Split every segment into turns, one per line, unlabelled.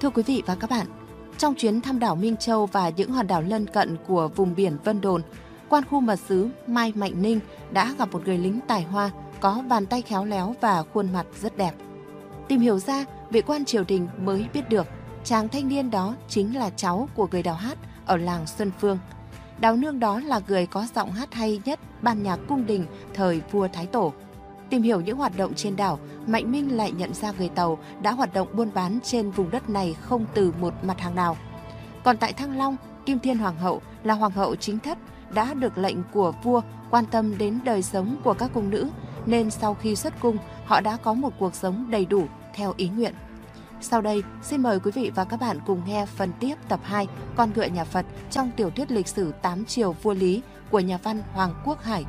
Thưa quý vị và các bạn, trong chuyến thăm đảo Minh Châu và những hòn đảo lân cận của vùng biển Vân Đồn, quan khu mật sứ Mai Mạnh Ninh đã gặp một người lính tài hoa có bàn tay khéo léo và khuôn mặt rất đẹp. Tìm hiểu ra, vị quan triều đình mới biết được chàng thanh niên đó chính là cháu của người đào hát ở làng Xuân Phương. Đào nương đó là người có giọng hát hay nhất ban nhạc cung đình thời vua Thái Tổ. Tìm hiểu những hoạt động trên đảo, Mạnh Minh lại nhận ra người Tàu đã hoạt động buôn bán trên vùng đất này không từ một mặt hàng nào. Còn tại Thăng Long, Kim Thiên Hoàng hậu là hoàng hậu chính thất đã được lệnh của vua quan tâm đến đời sống của các cung nữ, nên sau khi xuất cung, họ đã có một cuộc sống đầy đủ theo ý nguyện. Sau đây, xin mời quý vị và các bạn cùng nghe phần tiếp tập 2 Con ngựa nhà Phật trong tiểu thuyết lịch sử 8 triều vua Lý của nhà văn Hoàng Quốc Hải.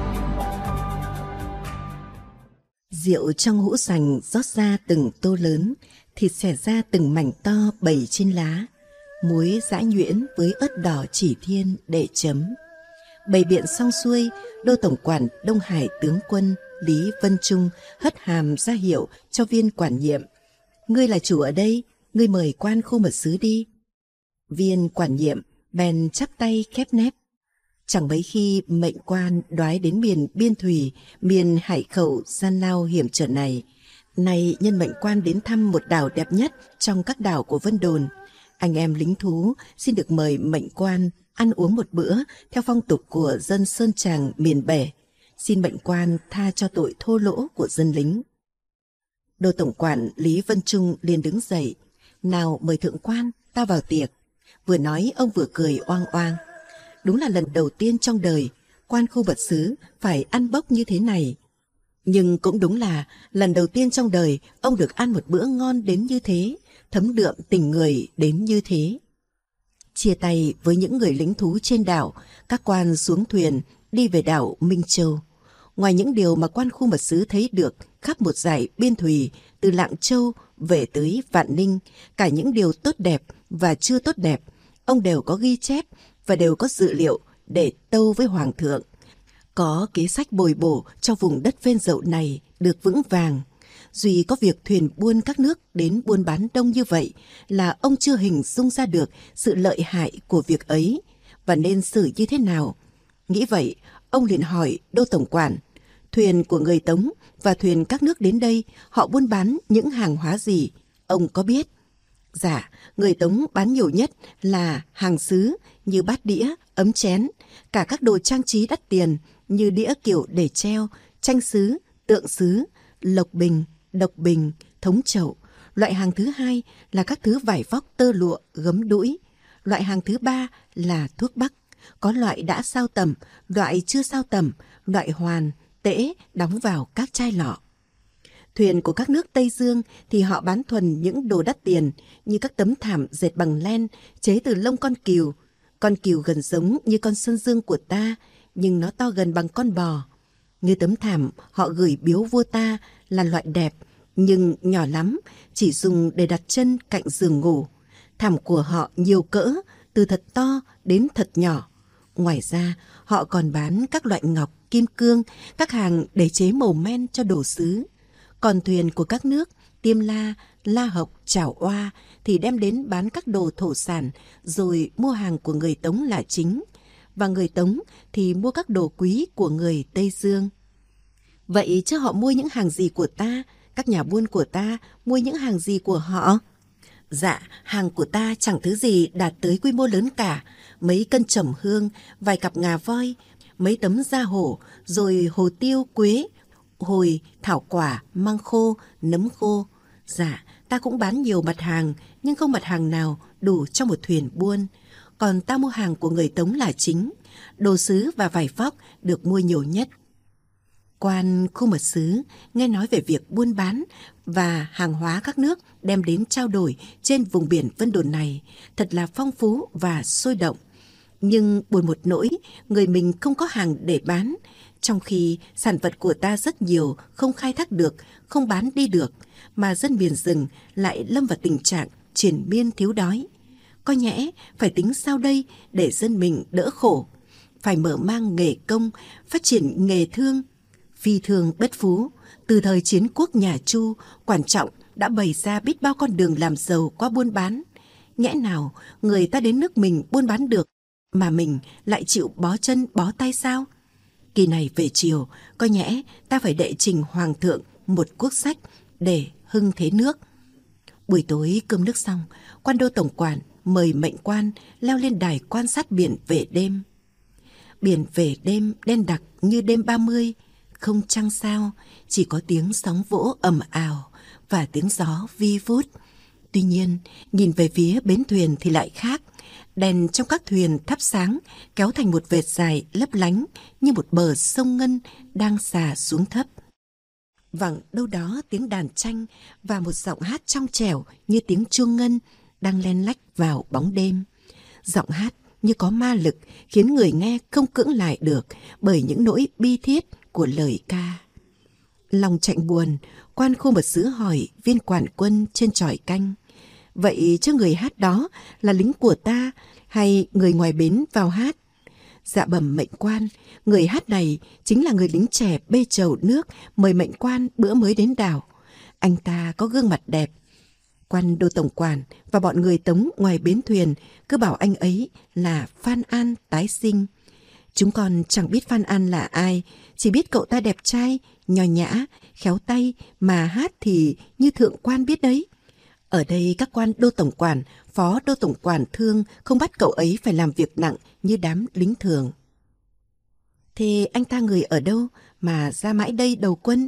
Rượu trong hũ sành rót ra từng tô lớn, thịt xẻ ra từng mảnh to bày trên lá, muối giã nhuyễn với ớt đỏ chỉ thiên để chấm. Bày biện xong xuôi, đô tổng quản Đông Hải tướng quân Lý Vân Trung hất hàm ra hiệu cho viên quản nhiệm. Ngươi là chủ ở đây, ngươi mời quan khu mật sứ đi. Viên quản nhiệm bèn chắp tay khép nép. Chẳng mấy khi mệnh quan đoái đến miền biên thùy, miền hải khẩu gian lao hiểm trở này. Nay nhân mệnh quan đến thăm một đảo đẹp nhất trong các đảo của Vân Đồn. Anh em lính thú xin được mời mệnh quan ăn uống một bữa theo phong tục của dân Sơn Tràng miền Bể. Xin mệnh quan tha cho tội thô lỗ của dân lính. Đô tổng quản Lý Vân Trung liền đứng dậy. Nào mời thượng quan, ta vào tiệc. Vừa nói ông vừa cười oang oang. Đúng là lần đầu tiên trong đời quan khu mật sứ phải ăn bốc như thế này. Nhưng cũng đúng là lần đầu tiên trong đời ông được ăn một bữa ngon đến như thế, thấm đượm tình người đến như thế. Chia tay với những người lính thú trên đảo, các quan xuống thuyền đi về đảo Minh Châu. Ngoài những điều mà quan khu mật sứ thấy được khắp một dải biên thùy từ Lạng Châu về tới Vạn Ninh, cả những điều tốt đẹp và chưa tốt đẹp, ông đều có ghi chép và đều có dự liệu để tâu với Hoàng thượng. Có kế sách bồi bổ cho vùng đất phên dậu này được vững vàng. Duy có việc thuyền buôn các nước đến buôn bán đông như vậy là ông chưa hình dung ra được sự lợi hại của việc ấy và nên xử như thế nào. Nghĩ vậy, ông liền hỏi đô tổng quản, thuyền của người Tống và thuyền các nước đến đây họ buôn bán những hàng hóa gì, ông có biết? Dạ, người Tống bán nhiều nhất là hàng sứ như bát đĩa, ấm chén, cả các đồ trang trí đắt tiền như đĩa kiểu để treo, tranh sứ, tượng sứ, lộc bình, độc bình, thống chậu. Loại hàng thứ hai là các thứ vải vóc tơ lụa, gấm đũi. Loại hàng thứ ba là thuốc bắc, có loại đã sao tẩm, loại chưa sao tẩm, loại hoàn, tễ đóng vào các chai lọ. Thuyền của các nước Tây Dương thì họ bán thuần những đồ đắt tiền như các tấm thảm dệt bằng len chế từ lông con cừu. Con cừu gần giống như con sơn dương của ta, nhưng nó to gần bằng con bò. Như tấm thảm họ gửi biếu vua ta là loại đẹp, nhưng nhỏ lắm, chỉ dùng để đặt chân cạnh giường ngủ. Thảm của họ nhiều cỡ, từ thật to đến thật nhỏ. Ngoài ra, họ còn bán các loại ngọc, kim cương, các hàng để chế màu men cho đồ sứ. Còn thuyền của các nước Tiêm La, La Hộc, Chảo Oa thì đem đến bán các đồ thổ sản rồi mua hàng của người Tống là chính. Và người Tống thì mua các đồ quý của người Tây Dương. Vậy chứ họ mua những hàng gì của ta? Các nhà buôn của ta mua những hàng gì của họ? Dạ, hàng của ta chẳng thứ gì đạt tới quy mô lớn cả. Mấy cân trầm hương, vài cặp ngà voi, mấy tấm da hổ, rồi hồ tiêu, quế, hồi, thảo quả, măng khô, nấm khô. Dạ, ta cũng bán nhiều mặt hàng, nhưng không mặt hàng nào đủ cho một thuyền buôn. Còn ta mua hàng của người Tống là chính. Đồ sứ và vải vóc được mua nhiều nhất. Quan khu mật sứ nghe nói về việc buôn bán và hàng hóa các nước đem đến trao đổi trên vùng biển Vân Đồn này thật là phong phú và sôi động. Nhưng buồn một nỗi, người mình không có hàng để bán, trong khi sản vật của ta rất nhiều không khai thác được, không bán đi được, mà dân miền rừng lại lâm vào tình trạng triền miên thiếu đói. Có nhẽ phải tính sao đây để dân mình đỡ khổ, phải mở mang nghề công, phát triển nghề thương. Phi thương bất phú, từ thời chiến quốc nhà Chu, quan trọng đã bày ra biết bao con đường làm giàu qua buôn bán. Nhẽ nào người ta đến nước mình buôn bán được, mà mình lại chịu bó chân bó tay sao? Kỳ này về chiều, có nhẽ ta phải đệ trình hoàng thượng một quốc sách để hưng thế nước. Buổi tối cơm nước xong, quan đô tổng quản mời mệnh quan leo lên đài quan sát biển về đêm. Biển về đêm đen đặc như đêm 30, không trăng sao, chỉ có tiếng sóng vỗ ầm ào và tiếng gió vi vút. Tuy nhiên, nhìn về phía bến thuyền thì lại khác. Đèn trong các thuyền thắp sáng, kéo thành một vệt dài lấp lánh như một bờ sông ngân đang xà xuống thấp. Vẳng đâu đó tiếng đàn tranh và một giọng hát trong trẻo như tiếng chuông ngân đang len lách vào bóng đêm. Giọng hát như có ma lực khiến người nghe không cưỡng lại được bởi những nỗi bi thiết của lời ca. Lòng chạnh buồn, quan khu mật sứ hỏi viên quản quân trên chòi canh: vậy chứ người hát đó là lính của ta hay người ngoài bến vào hát? Dạ bẩm mệnh quan, người hát này chính là người lính trẻ bê chầu nước mời mệnh quan bữa mới đến đảo. Anh ta có gương mặt đẹp. Quan đô tổng quản và bọn người Tống ngoài bến thuyền cứ bảo anh ấy là Phan An tái sinh. Chúng con chẳng biết Phan An là ai, chỉ biết cậu ta đẹp trai, nho nhã, khéo tay, mà hát thì như thượng quan biết đấy. Ở đây các quan đô tổng quản, phó đô tổng quản thương không bắt cậu ấy phải làm việc nặng như đám lính thường. Thế anh ta người ở đâu mà ra mãi đây đầu quân?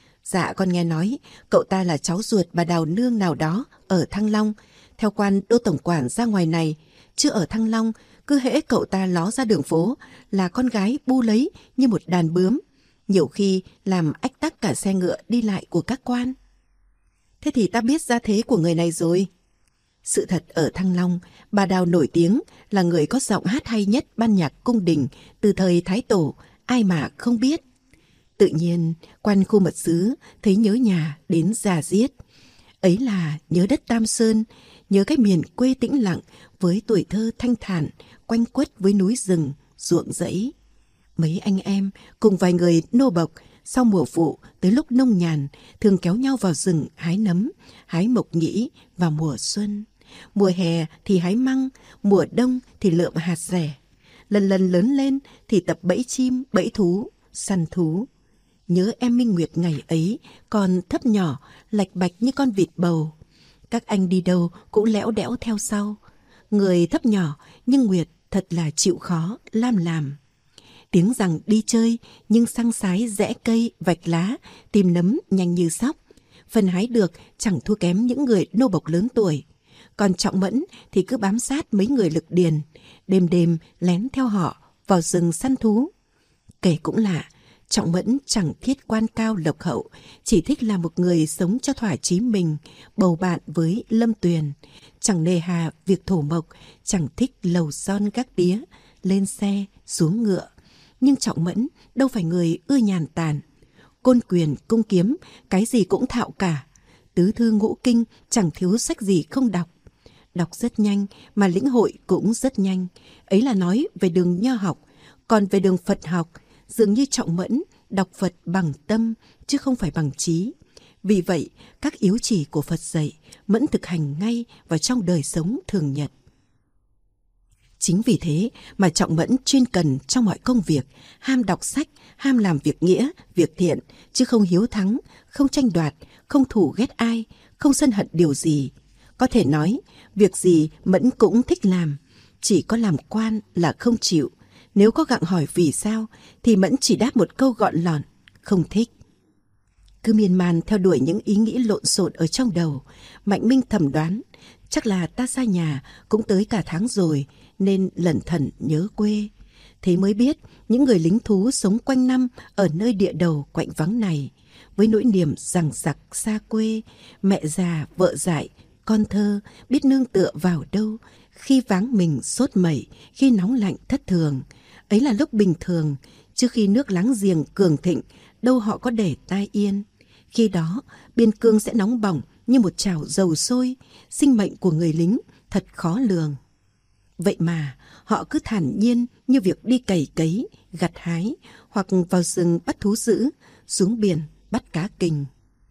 Dạ con nghe nói cậu ta là cháu ruột bà Đào Nương nào đó ở Thăng Long. Theo quan đô tổng quản ra ngoài này, chứ ở Thăng Long cứ hễ cậu ta ló ra đường phố là con gái bu lấy như một đàn bướm, nhiều khi làm ách tắc cả xe ngựa đi lại của các quan. Thế thì ta biết gia thế của người này rồi. Sự thật ở Thăng Long, bà Đào nổi tiếng là người có giọng hát hay nhất ban nhạc cung đình từ thời Thái Tổ, ai mà không biết. Tự nhiên, quan khu mật sứ thấy nhớ nhà đến già giết. Ấy là nhớ đất Tam Sơn, nhớ cái miền quê tĩnh lặng với tuổi thơ thanh thản, quanh quất với núi rừng, ruộng rẫy. Mấy anh em cùng vài người nô bộc sau mùa vụ tới lúc nông nhàn thường kéo nhau vào rừng hái nấm, hái mộc nhĩ vào mùa xuân. Mùa hè thì hái măng, mùa đông thì lượm hạt rẻ. Lần lần lớn lên thì tập bẫy chim, bẫy thú, săn thú. Nhớ em Minh Nguyệt ngày ấy còn thấp nhỏ, lạch bạch như con vịt bầu. Các anh đi đâu cũng lẽo đẽo theo sau. Người thấp nhỏ nhưng Nguyệt thật là chịu khó, lam làm. Tiếng rằng đi chơi nhưng săng sái rẽ cây, vạch lá, tìm nấm nhanh như sóc. Phần hái được chẳng thua kém những người nô bộc lớn tuổi. Còn Trọng Mẫn thì cứ bám sát mấy người lực điền, đêm đêm lén theo họ vào rừng săn thú. Kể cũng lạ, Trọng Mẫn chẳng thiết quan cao lộc hậu, chỉ thích là một người sống cho thỏa chí mình, bầu bạn với Lâm Tuyền. Chẳng nề hà việc thổ mộc, chẳng thích lầu son gác đía, lên xe, xuống ngựa. Nhưng Trọng Mẫn đâu phải người ưa nhàn tản. Côn quyền, cung kiếm, cái gì cũng thạo cả. Tứ thư ngũ kinh chẳng thiếu sách gì không đọc. Đọc rất nhanh mà lĩnh hội cũng rất nhanh. Ấy là nói về đường nho học. Còn về đường Phật học, dường như Trọng Mẫn đọc Phật bằng tâm chứ không phải bằng trí. Vì vậy, các yếu chỉ của Phật dạy Mẫn thực hành ngay vào trong đời sống thường nhật. Chính vì thế mà Trọng Mẫn chuyên cần trong mọi công việc, ham đọc sách, ham làm việc nghĩa, việc thiện, chứ không hiếu thắng, không tranh đoạt, không thù ghét ai, không sân hận điều gì. Có thể nói, việc gì Mẫn cũng thích làm, chỉ có làm quan là không chịu. Nếu có gặng hỏi vì sao, thì Mẫn chỉ đáp một câu gọn lọn, không thích. Cứ miên man theo đuổi những ý nghĩ lộn xộn ở trong đầu, Mạnh Minh thầm đoán, chắc là ta xa nhà cũng tới cả tháng rồi, nên lẩn thẩn nhớ quê. Thế mới biết những người lính thú sống quanh năm ở nơi địa đầu quạnh vắng này, với nỗi niềm rằng giặc xa quê, mẹ già, vợ dại, con thơ biết nương tựa vào đâu, khi váng mình sốt mẩy, khi nóng lạnh thất thường. Ấy là lúc bình thường, chứ khi nước láng giềng cường thịnh, đâu họ có để tai yên. Khi đó, biên cương sẽ nóng bỏng như một chảo dầu sôi, sinh mệnh của người lính thật khó lường. Vậy mà, họ cứ thản nhiên như việc đi cày cấy, gặt hái, hoặc vào rừng bắt thú dữ, xuống biển bắt cá kình.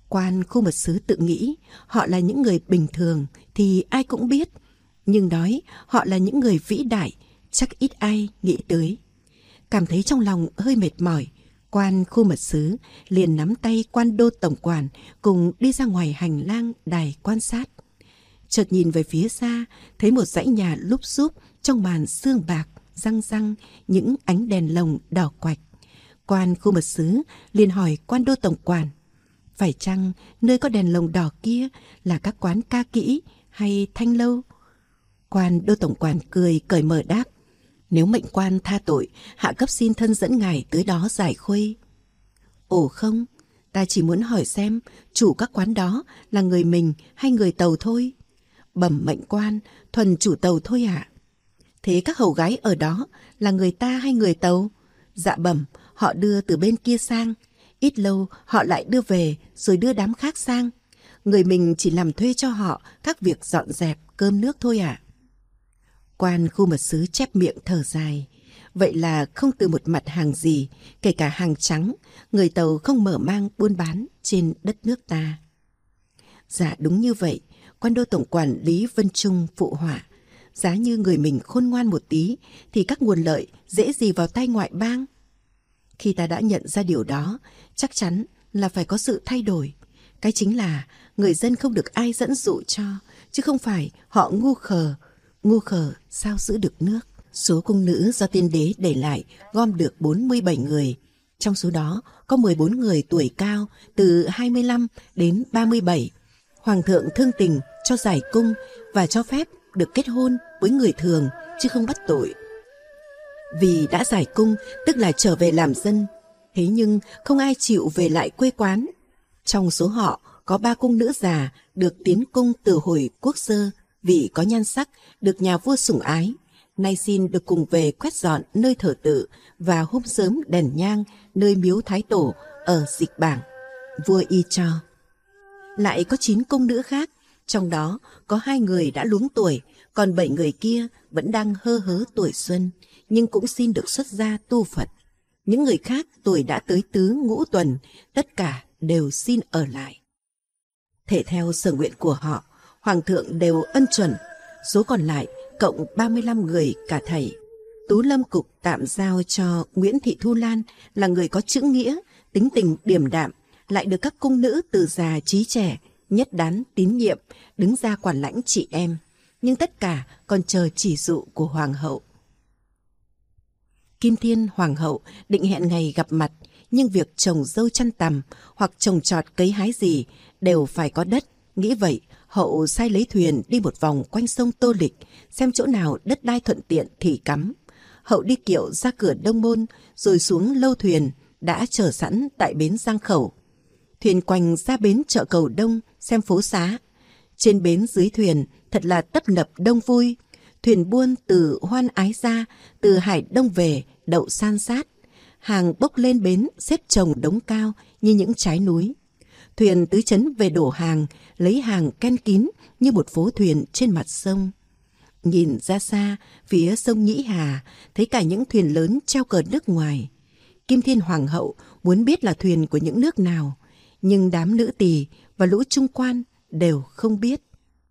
Quan khu mật sứ tự nghĩ họ là những người bình thường thì ai cũng biết, nhưng nói họ là những người vĩ đại chắc ít ai nghĩ tới. Cảm thấy trong lòng hơi mệt mỏi, quan khu mật sứ liền nắm tay quan đô tổng quản cùng đi ra ngoài hành lang đài quan sát. Chợt nhìn về phía xa, thấy một dãy nhà lúp xúp trong màn sương bạc răng răng những ánh đèn lồng đỏ quạch. Quan khu mật sứ liền hỏi quan đô tổng quản: phải chăng nơi có đèn lồng đỏ kia là các quán ca kỹ hay thanh lâu? Quan đô tổng quản cười cởi mở đáp: nếu mệnh quan tha tội, hạ cấp xin thân dẫn ngài tới đó giải khuây. Ồ không, ta chỉ muốn hỏi xem chủ các quán đó là người mình hay người Tàu thôi. Bẩm mệnh quan, thuần chủ Tàu thôi ạ. Thế các hầu gái ở đó là người ta hay người Tàu? Dạ bẩm, họ đưa từ bên kia sang. Ít lâu họ lại đưa về rồi đưa đám khác sang. Người mình chỉ làm thuê cho họ các việc dọn dẹp, cơm nước thôi ạ. Quan khu mật sứ chép miệng thở dài. Vậy là không từ một mặt hàng gì, kể cả hàng trắng, người Tàu không mở mang buôn bán trên đất nước ta. Dạ đúng như vậy, quan đô tổng quản Lý Vân Trung phụ họa. Giá như người mình khôn ngoan một tí thì các nguồn lợi dễ gì vào tay ngoại bang. Khi ta đã nhận ra điều đó, chắc chắn là phải có sự thay đổi. Cái chính là người dân không được ai dẫn dụ cho, chứ không phải họ ngu khờ. Ngu khờ sao giữ được nước. Số cung nữ do tiên đế để lại gom được 47 người. Trong số đó có 14 người tuổi cao từ 25 đến 37. Hoàng thượng thương tình cho giải cung và cho phép được kết hôn với người thường chứ không bắt tội. Vì đã giải cung tức là trở về làm dân. Thế nhưng không ai chịu về lại quê quán. Trong số họ có 3 cung nữ già được tiến cung từ hồi quốc sơ, vì có nhan sắc được nhà vua sủng ái, nay xin được cùng về quét dọn nơi thờ tự và hôm sớm đèn nhang nơi miếu thái tổ ở Dịch Bảng. Vua y cho. Lại có 9 cung nữ khác, trong đó có 2 người đã luống tuổi, còn 7 người kia vẫn đang hơ hớ tuổi xuân, nhưng cũng xin được xuất gia tu Phật. Những người khác tuổi đã tới tứ ngũ tuần, tất cả đều xin ở lại. Thể theo sở nguyện của họ, Hoàng thượng đều ân chuẩn, số còn lại cộng 35 người cả thảy. Tú Lâm Cục tạm giao cho Nguyễn Thị Thu Lan là người có chữ nghĩa, tính tình điềm đạm, lại được các cung nữ từ già trí trẻ, nhất đán tín nhiệm, đứng ra quản lãnh chị em. Nhưng tất cả còn chờ chỉ dụ của Hoàng hậu. Kim Thiên Hoàng hậu định hẹn ngày gặp mặt, nhưng việc trồng dâu chăn tằm hoặc trồng trọt cấy hái gì đều phải có đất. Nghĩ vậy, hậu sai lấy thuyền đi một vòng quanh sông Tô Lịch, xem chỗ nào đất đai thuận tiện thì cắm. Hậu đi kiệu ra cửa Đông Môn, rồi xuống lâu thuyền đã chờ sẵn tại bến Giang Khẩu. Thuyền quanh ra bến chợ Cầu Đông xem phố xá. Trên bến dưới thuyền thật là tấp nập đông vui. Thuyền buôn từ Hoan Ái ra, từ Hải Đông về đậu san sát. Hàng bốc lên bến xếp chồng đống cao như những trái núi. Thuyền tứ trấn về đổ hàng, lấy hàng ken kín như một phố thuyền trên mặt sông. Nhìn ra xa, phía sông Nhĩ Hà, thấy cả những thuyền lớn treo cờ nước ngoài. Kim Thiên Hoàng hậu muốn biết là thuyền của những nước nào, nhưng đám nữ tỳ và lũ trung quan đều không biết.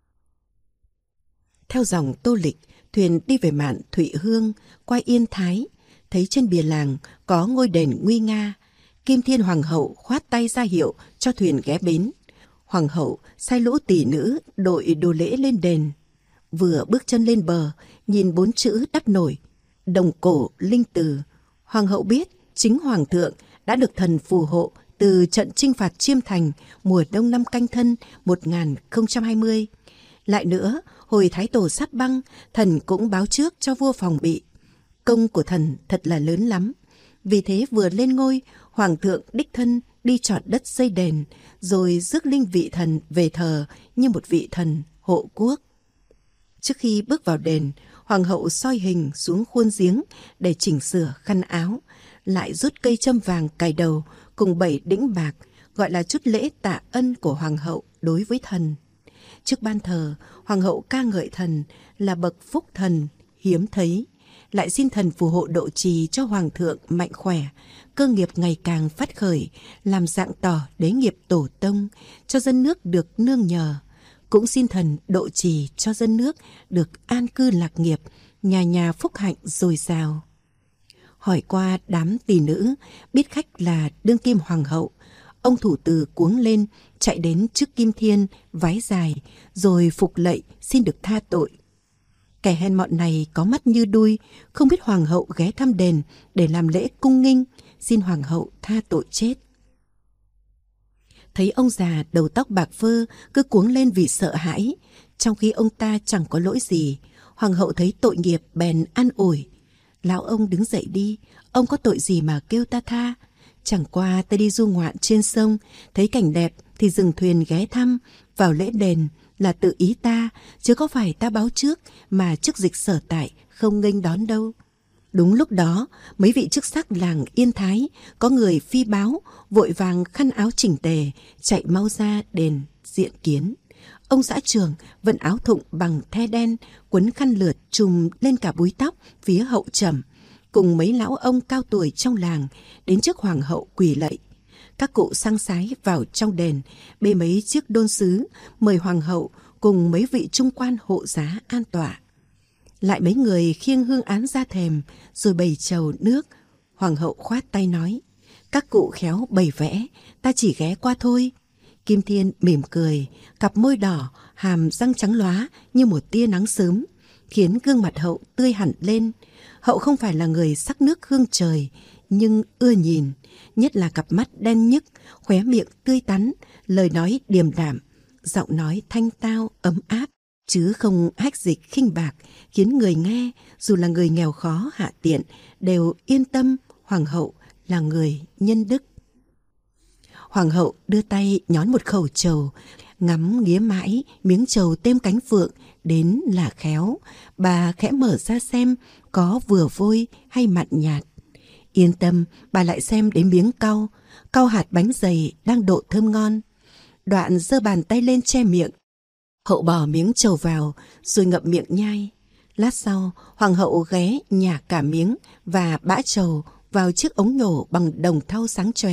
Theo dòng Tô Lịch, thuyền đi về mạn Thụy Hương, qua Yên Thái, thấy trên bìa làng có ngôi đền nguy nga. Kim Thiên Hoàng hậu khoát tay ra hiệu cho thuyền ghé bến. Hoàng hậu sai lũ tỷ nữ đội đồ lễ lên đền. Vừa bước chân lên bờ, nhìn 4 chữ đắp nổi: Đồng Cổ Linh Từ. Hoàng hậu biết chính Hoàng thượng đã được thần phù hộ từ trận chinh phạt Chiêm Thành mùa đông năm Canh Thân 1020. Lại nữa, hồi Thái Tổ sắp băng, thần cũng báo trước cho vua phòng bị. Công của thần thật là lớn lắm. Vì thế vừa lên ngôi, Hoàng thượng đích thân đi chọn đất xây đền, rồi rước linh vị thần về thờ như một vị thần hộ quốc. Trước khi bước vào đền, Hoàng hậu soi hình xuống khuôn giếng để chỉnh sửa khăn áo, lại rút cây châm vàng cài đầu cùng 7 đĩnh bạc, gọi là chút lễ tạ ân của Hoàng hậu đối với thần. Trước ban thờ, Hoàng hậu ca ngợi thần là bậc phúc thần, hiếm thấy. lại xin thần phù hộ độ trì cho hoàng thượng mạnh khỏe, cơ nghiệp ngày càng phát khởi, làm rạng tỏ đế nghiệp tổ tông, cho dân nước được nương nhờ. Cũng xin thần độ trì cho dân nước được an cư lạc nghiệp, nhà nhà phúc hạnh dồi dào. Hỏi qua đám tỳ nữ, biết khách là đương kim hoàng hậu, ông thủ từ cuống lên, chạy đến trước Kim Thiên, vái dài, rồi phục lạy xin được tha tội. Kẻ hèn mọn này có mắt như đuôi, không biết hoàng hậu ghé thăm đền để làm lễ cung nghinh, xin hoàng hậu tha tội chết. Thấy ông già đầu tóc bạc phơ cứ cuống lên vì sợ hãi, trong khi ông ta chẳng có lỗi gì. Hoàng hậu thấy tội nghiệp bèn an ủi: Lão ông đứng dậy đi, ông có tội gì mà kêu ta tha? Chẳng qua ta đi du ngoạn trên sông, thấy cảnh đẹp thì dừng thuyền ghé thăm, vào lễ đền là tự ý ta, chứ có phải ta báo trước mà chức dịch sở tại không nghênh đón đâu. Đúng lúc đó, mấy vị chức sắc làng Yên Thái có người phi báo, vội vàng khăn áo chỉnh tề, chạy mau ra đền diện kiến. Ông xã trưởng vận áo thụng bằng the đen, quấn khăn lượt trùm lên cả búi tóc phía hậu trầm, cùng mấy lão ông cao tuổi trong làng đến trước hoàng hậu quỳ lạy. Các cụ sang sái vào trong đền, bê mấy chiếc đôn sứ mời hoàng hậu cùng mấy vị trung quan hộ giá an tọa. Lại mấy người khiêng hương án ra thềm rồi bày trầu nước. Hoàng hậu khoát tay nói: Các cụ khéo bày vẽ, ta chỉ ghé qua thôi. Kim Thiên mỉm cười, cặp môi đỏ, hàm răng trắng lóa như một tia nắng sớm, khiến gương mặt hậu tươi hẳn lên. Hậu không phải là người sắc nước hương trời, nhưng ưa nhìn, nhất là cặp mắt đen nhức, khóe miệng tươi tắn, lời nói điềm đạm, giọng nói thanh tao ấm áp, chứ không hách dịch khinh bạc, khiến người nghe dù là người nghèo khó hạ tiện đều yên tâm hoàng hậu là người nhân đức. Hoàng hậu đưa tay nhón một khẩu trầu, ngắm nghía mãi miếng trầu têm cánh phượng đến là khéo. Bà khẽ mở ra xem có vừa vôi hay mặn nhạt. Yên tâm, bà lại xem đến miếng cau hạt bánh dày đang độ thơm ngon. Đoạn giơ bàn tay lên che miệng. Hậu bỏ miếng trầu vào rồi ngậm miệng nhai. Lát sau, hoàng hậu ghé nhả cả miếng và bã trầu vào chiếc ống nhổ bằng đồng thau sáng chóe.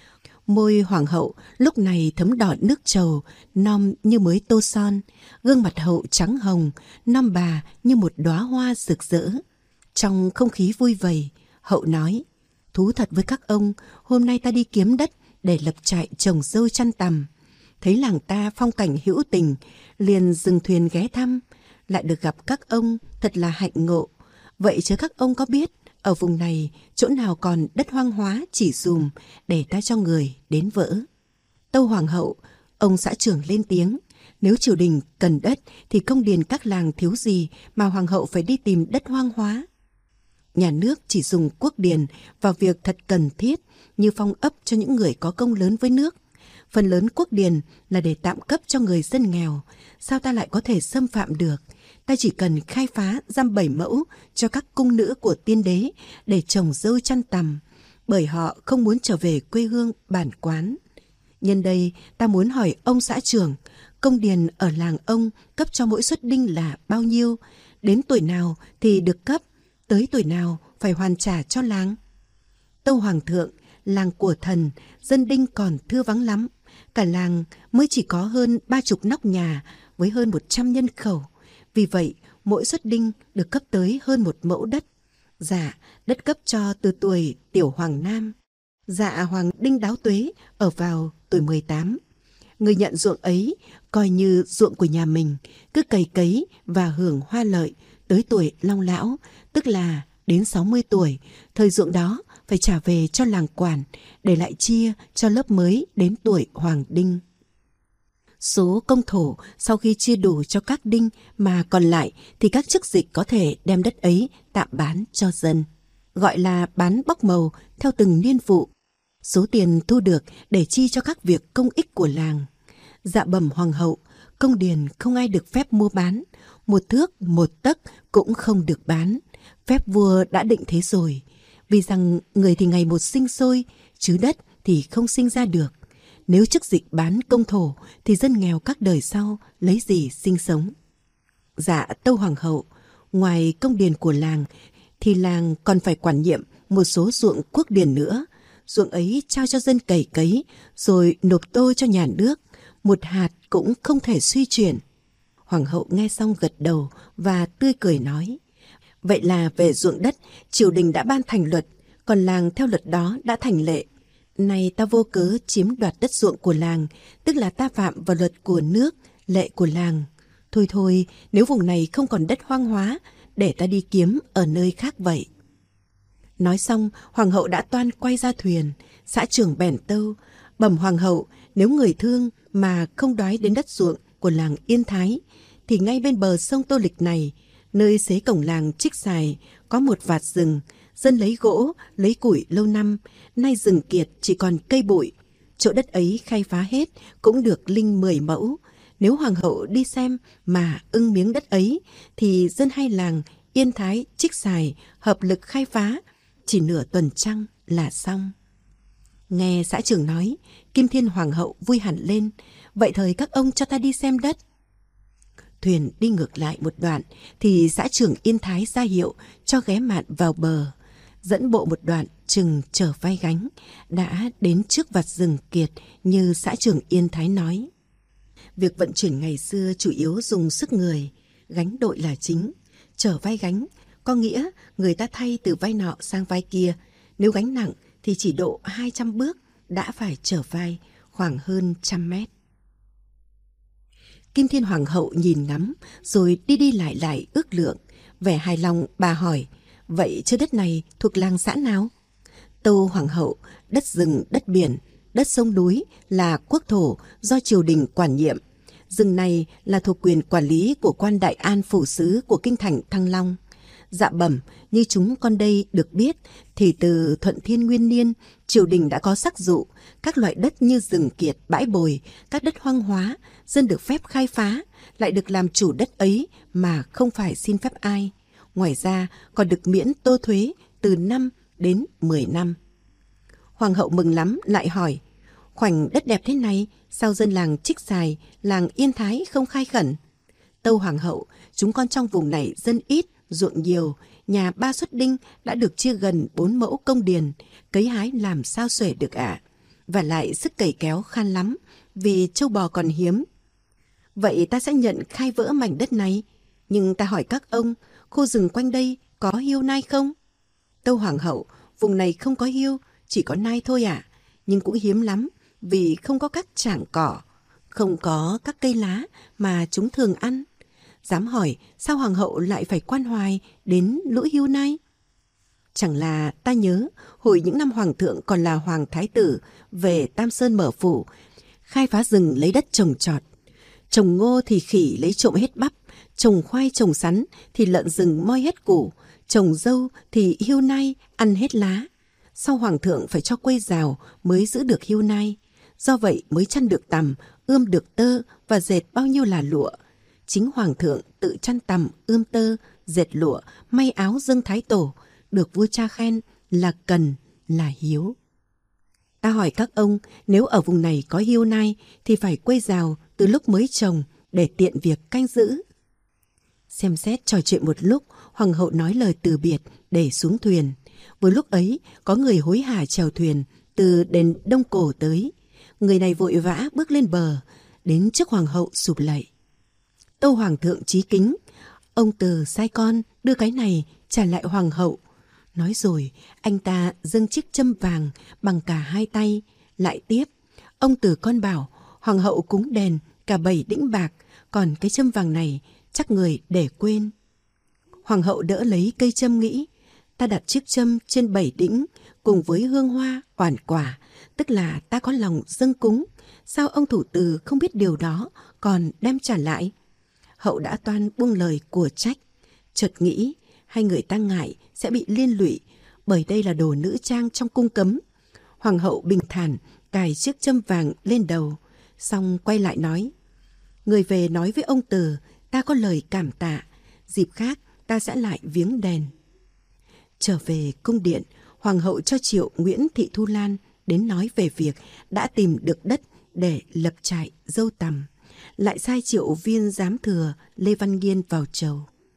Môi hoàng hậu lúc này thấm đỏ nước trầu, non như mới tô son. Gương mặt hậu trắng hồng, non bà như một đóa hoa rực rỡ. Trong không khí vui vầy, hậu nói: Thú thật với các ông, hôm nay ta đi kiếm đất để lập trại trồng dâu chăn tằm. Thấy làng ta phong cảnh hữu tình, liền dừng thuyền ghé thăm. Lại được gặp các ông, thật là hạnh ngộ. Vậy chứ các ông có biết ở vùng này chỗ nào còn đất hoang hóa chỉ dùm để ta cho người đến vỡ? Tâu hoàng hậu, ông xã trưởng lên tiếng: Nếu triều đình cần đất thì công điền các làng thiếu gì mà hoàng hậu phải đi tìm đất hoang hóa? Nhà nước chỉ dùng quốc điền vào việc thật cần thiết, như phong ấp cho những người có công lớn với nước. Phần lớn quốc điền là để tạm cấp cho người dân nghèo. Sao ta lại có thể xâm phạm được? Ta chỉ cần khai phá giam 7 mẫu cho các cung nữ của tiên đế để trồng dâu chăn tằm, bởi họ không muốn trở về quê hương bản quán. Nhân đây ta muốn hỏi ông xã trưởng, công điền ở làng ông cấp cho mỗi suất đinh là bao nhiêu? Đến tuổi nào thì được cấp? Tới tuổi nào phải hoàn trả cho làng? Tâu hoàng thượng, làng của thần dân đinh còn thưa vắng lắm. Cả làng mới chỉ có hơn 30 nóc nhà với hơn 100 nhân khẩu. Vì vậy mỗi suất đinh được cấp tới hơn 1 mẫu đất. Dạ, đất cấp cho từ tuổi tiểu hoàng nam. Dạ hoàng đinh đáo tuế ở vào tuổi 18. Người nhận ruộng ấy coi như ruộng của nhà mình, cứ cày cấy và hưởng hoa lợi tới tuổi long lão, tức là đến 60 tuổi. Thời ruộng đó phải trả về cho làng quản, để lại chia cho lớp mới đến tuổi hoàng đinh. Số công thổ sau khi chia đủ cho các đinh mà còn lại thì các chức dịch có thể đem đất ấy tạm bán cho dân, gọi là bán bóc màu theo từng niên vụ. Số tiền thu được để chi cho các việc công ích của làng. Dạ bẩm hoàng hậu, công điền không ai được phép mua bán, 1 thước 1 tấc cũng không được bán. Phép vua đã định thế rồi, vì rằng người thì ngày một sinh sôi, chứ đất thì không sinh ra được. Nếu chức dịch bán công thổ thì dân nghèo các đời sau lấy gì sinh sống? Dạ tâu hoàng hậu, ngoài công điền của làng thì làng còn phải quản nhiệm một số ruộng quốc điền nữa. Ruộng ấy trao cho dân cày cấy rồi nộp tô cho nhà nước, một hạt cũng không thể suy chuyển. Hoàng hậu nghe xong gật đầu và tươi cười nói: vậy là về ruộng đất, triều đình đã ban thành luật, còn làng theo luật đó đã thành lệ. Nay ta vô cớ chiếm đoạt đất ruộng của làng, tức là ta phạm vào luật của nước, lệ của làng. Thôi, nếu vùng này không còn đất hoang hóa, để ta đi kiếm ở nơi khác vậy. Nói xong, hoàng hậu đã toan quay ra thuyền. Xã trưởng bèn tâu: bẩm hoàng hậu, nếu người thương mà không đói đến đất ruộng của làng Yên Thái, thì ngay bên bờ sông Tô Lịch này, nơi xế cổng làng Trích Xài, có một vạt rừng. Dân lấy gỗ, lấy củi lâu năm, nay rừng kiệt chỉ còn cây bụi. Chỗ đất ấy khai phá hết cũng được linh 10 mẫu. Nếu hoàng hậu đi xem mà ưng miếng đất ấy, thì dân hai làng Yên Thái, Trích Xài hợp lực khai phá, chỉ nửa tuần trăng là xong. Nghe xã trưởng nói, Kim Thiên hoàng hậu vui hẳn lên: vậy thời các ông cho ta đi xem đất. Thuyền đi ngược lại một đoạn thì xã trưởng Yên Thái ra hiệu cho ghé mạn vào bờ. Dẫn bộ một đoạn chừng chở vai gánh, đã đến trước vạt rừng kiệt như xã trưởng Yên Thái nói. Việc vận chuyển ngày xưa chủ yếu dùng sức người, gánh đội là chính. Chở vai gánh có nghĩa người ta thay từ vai nọ sang vai kia. Nếu gánh nặng thì chỉ độ 200 bước đã phải chở vai, khoảng hơn 100 mét. Kim Thiên hoàng hậu nhìn ngắm rồi đi lại ước lượng. Vẻ hài lòng, bà hỏi: vậy chứ đất này thuộc làng xã nào? Tâu hoàng hậu: đất rừng, đất biển, đất sông núi là quốc thổ do triều đình quản nhiệm. Rừng này là thuộc quyền quản lý của quan Đại An phủ sứ của kinh thành Thăng Long. Dạ bẩm, như chúng con đây được biết thì từ Thuận Thiên Nguyên Niên, triều đình đã có sắc dụ các loại đất như rừng kiệt, bãi bồi, các đất hoang hóa, dân được phép khai phá, lại được làm chủ đất ấy mà không phải xin phép ai. Ngoài ra còn được miễn tô thuế từ 5 đến 10 năm. Hoàng hậu mừng lắm, lại hỏi: khoảnh đất đẹp thế này, sao dân làng Trích Xài, làng Yên Thái không khai khẩn? Tâu hoàng hậu: chúng con trong vùng này dân ít, ruộng nhiều, nhà 3 suất đinh đã được chia gần 4 mẫu công điền, cấy hái làm sao xuể được ạ. Và lại sức cày kéo khan lắm, vì trâu bò còn hiếm. Vậy ta sẽ nhận khai vỡ mảnh đất này, nhưng ta hỏi các ông, khu rừng quanh đây có hươu nai không? Tâu hoàng hậu: vùng này không có hươu, chỉ có nai thôi ạ, nhưng cũng hiếm lắm, vì không có các trảng cỏ, không có các cây lá mà chúng thường ăn. Dám hỏi, sao hoàng hậu lại phải quan hoài đến lũ hươu nai? Chẳng là ta nhớ hồi những năm hoàng thượng còn là hoàng thái tử về Tam Sơn mở phủ, khai phá rừng lấy đất trồng trọt. Trồng ngô thì khỉ lấy trộm hết bắp, trồng khoai trồng sắn thì lợn rừng moi hết củ, trồng dâu thì hươu nai ăn hết lá. Sau hoàng thượng phải cho quây rào mới giữ được hươu nai. Do vậy mới chăn được tằm, ươm được tơ và dệt bao nhiêu là lụa. Chính hoàng thượng tự chăn tằm, ươm tơ, dệt lụa, may áo dâng thái tổ, được vua cha khen là cần, là hiếu. Ta hỏi các ông, nếu ở vùng này có hươu nai thì phải quây rào từ lúc mới trồng để tiện việc canh giữ. Xem xét trò chuyện một lúc, hoàng hậu nói lời từ biệt để xuống thuyền. Vừa lúc ấy có người hối hả chèo thuyền từ đền Đông Cổ tới. Người này vội vã bước lên bờ, đến trước hoàng hậu sụp lạy. Tâu hoàng thượng chí kính, ông Từ sai con đưa cái này trả lại hoàng hậu. Nói rồi anh ta dâng chiếc châm vàng bằng cả hai tay. Lại tiếp: ông Từ con bảo hoàng hậu cúng đền cả 7 đĩnh bạc, còn cái châm vàng này chắc người để quên. Hoàng hậu đỡ lấy cây châm nghĩ: ta đặt chiếc châm trên 7 đĩnh cùng với hương hoa oản quả, tức là ta có lòng dâng cúng. Sao ông thủ từ không biết điều đó còn đem trả lại? Hậu đã toan buông lời của trách, chợt nghĩ hai người ta ngại sẽ bị liên lụy, bởi đây là đồ nữ trang trong cung cấm. Hoàng hậu bình thản cài chiếc châm vàng lên đầu, xong quay lại nói: người về nói với ông Từ, ta có lời cảm tạ, dịp khác ta sẽ lại viếng đền. Trở về cung điện, hoàng hậu cho triệu Nguyễn Thị Thu Lan đến nói về việc đã tìm được đất để lập trại dâu tằm, lại sai triệu viên giám thừa Lê Văn Nghiên vào chầu.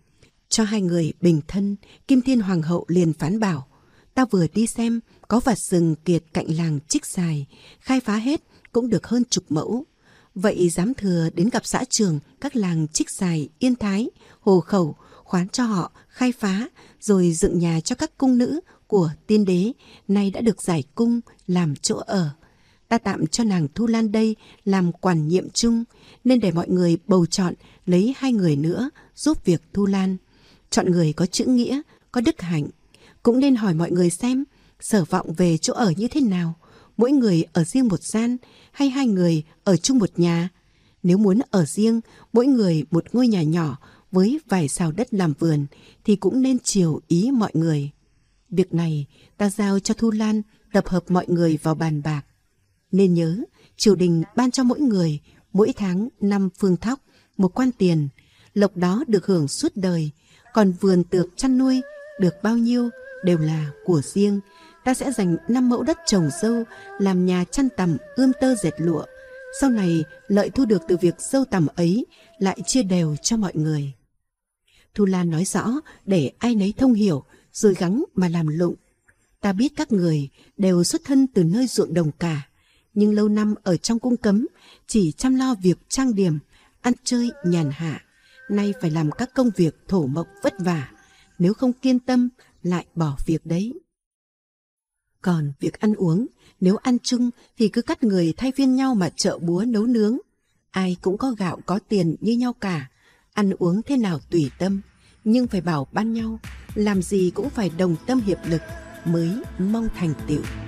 Cho hai người bình thân, Kim Thiên Hoàng hậu liền phán bảo: ta vừa đi xem, có vạt rừng kiệt cạnh làng Trích Dài, khai phá hết cũng được hơn 10 mẫu. Vậy giám thừa đến gặp xã trưởng các làng Trích Dài, Yên Thái, Hồ Khẩu, khoán cho họ khai phá, rồi dựng nhà cho các cung nữ của tiên đế nay đã được giải cung làm chỗ ở. Ta tạm cho nàng Thu Lan đây làm quản nhiệm chung, nên để mọi người bầu chọn lấy 2 người nữa giúp việc Thu Lan. Chọn người có chữ nghĩa, có đức hạnh. Cũng nên hỏi mọi người xem Sở Vọng về chỗ ở như thế nào, mỗi người ở riêng một gian hay 2 người ở chung một nhà. Nếu muốn ở riêng, mỗi người một ngôi nhà nhỏ với vài sào đất làm vườn thì cũng nên chiều ý mọi người. Việc này ta giao cho Thu Lan tập hợp mọi người vào bàn bạc. Nên nhớ, triều đình ban cho mỗi người mỗi tháng 5 phương thóc, 1 quan tiền, lộc đó được hưởng suốt đời. Còn vườn tược chăn nuôi được bao nhiêu đều là của riêng. Ta sẽ dành 5 mẫu đất trồng dâu làm nhà chăn tằm, ươm tơ dệt lụa. Sau này lợi thu được từ việc dâu tằm ấy lại chia đều cho mọi người. Thu Lan nói rõ để ai nấy thông hiểu, rồi gắng mà làm lụng. Ta biết các người đều xuất thân từ nơi ruộng đồng cả, nhưng lâu năm ở trong cung cấm chỉ chăm lo việc trang điểm, ăn chơi nhàn hạ, nay phải làm các công việc thổ mộc vất vả, nếu không kiên tâm lại bỏ việc đấy. Còn việc ăn uống, nếu ăn chung thì cứ cắt người thay phiên nhau mà chợ búa nấu nướng. Ai cũng có gạo có tiền như nhau cả, ăn uống thế nào tùy tâm, nhưng phải bảo ban nhau, làm gì cũng phải đồng tâm hiệp lực mới mong thành tựu.